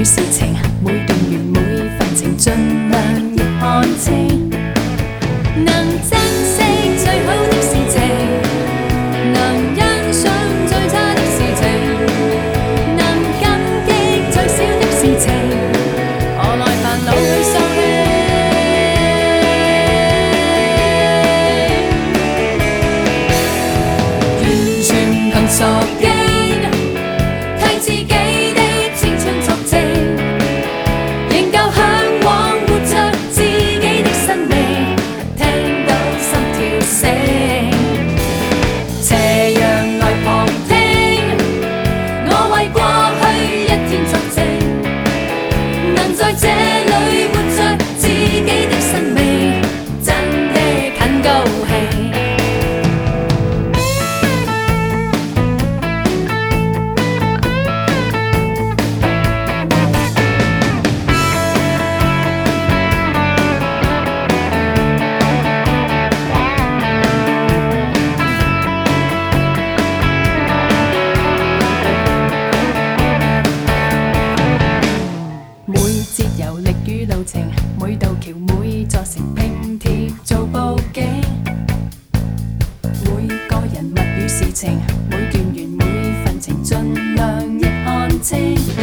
與事情，每段緣每份情，盡量亦看清。能珍惜最好的事情，能欣賞最差的事情，能感激最小的事情，何來煩惱去喪氣？完全憑傻勁，替自己的青春作證，仍舊向往活着自己的生命，聽到心跳聲，斜陽來旁聽，我為過去一天作證，能在這裏活着自己的生命，真的很高興。每節遊歷與路程，每道橋每座城拼貼做佈景，每個人物與事情，每段緣每份情，盡量亦看清。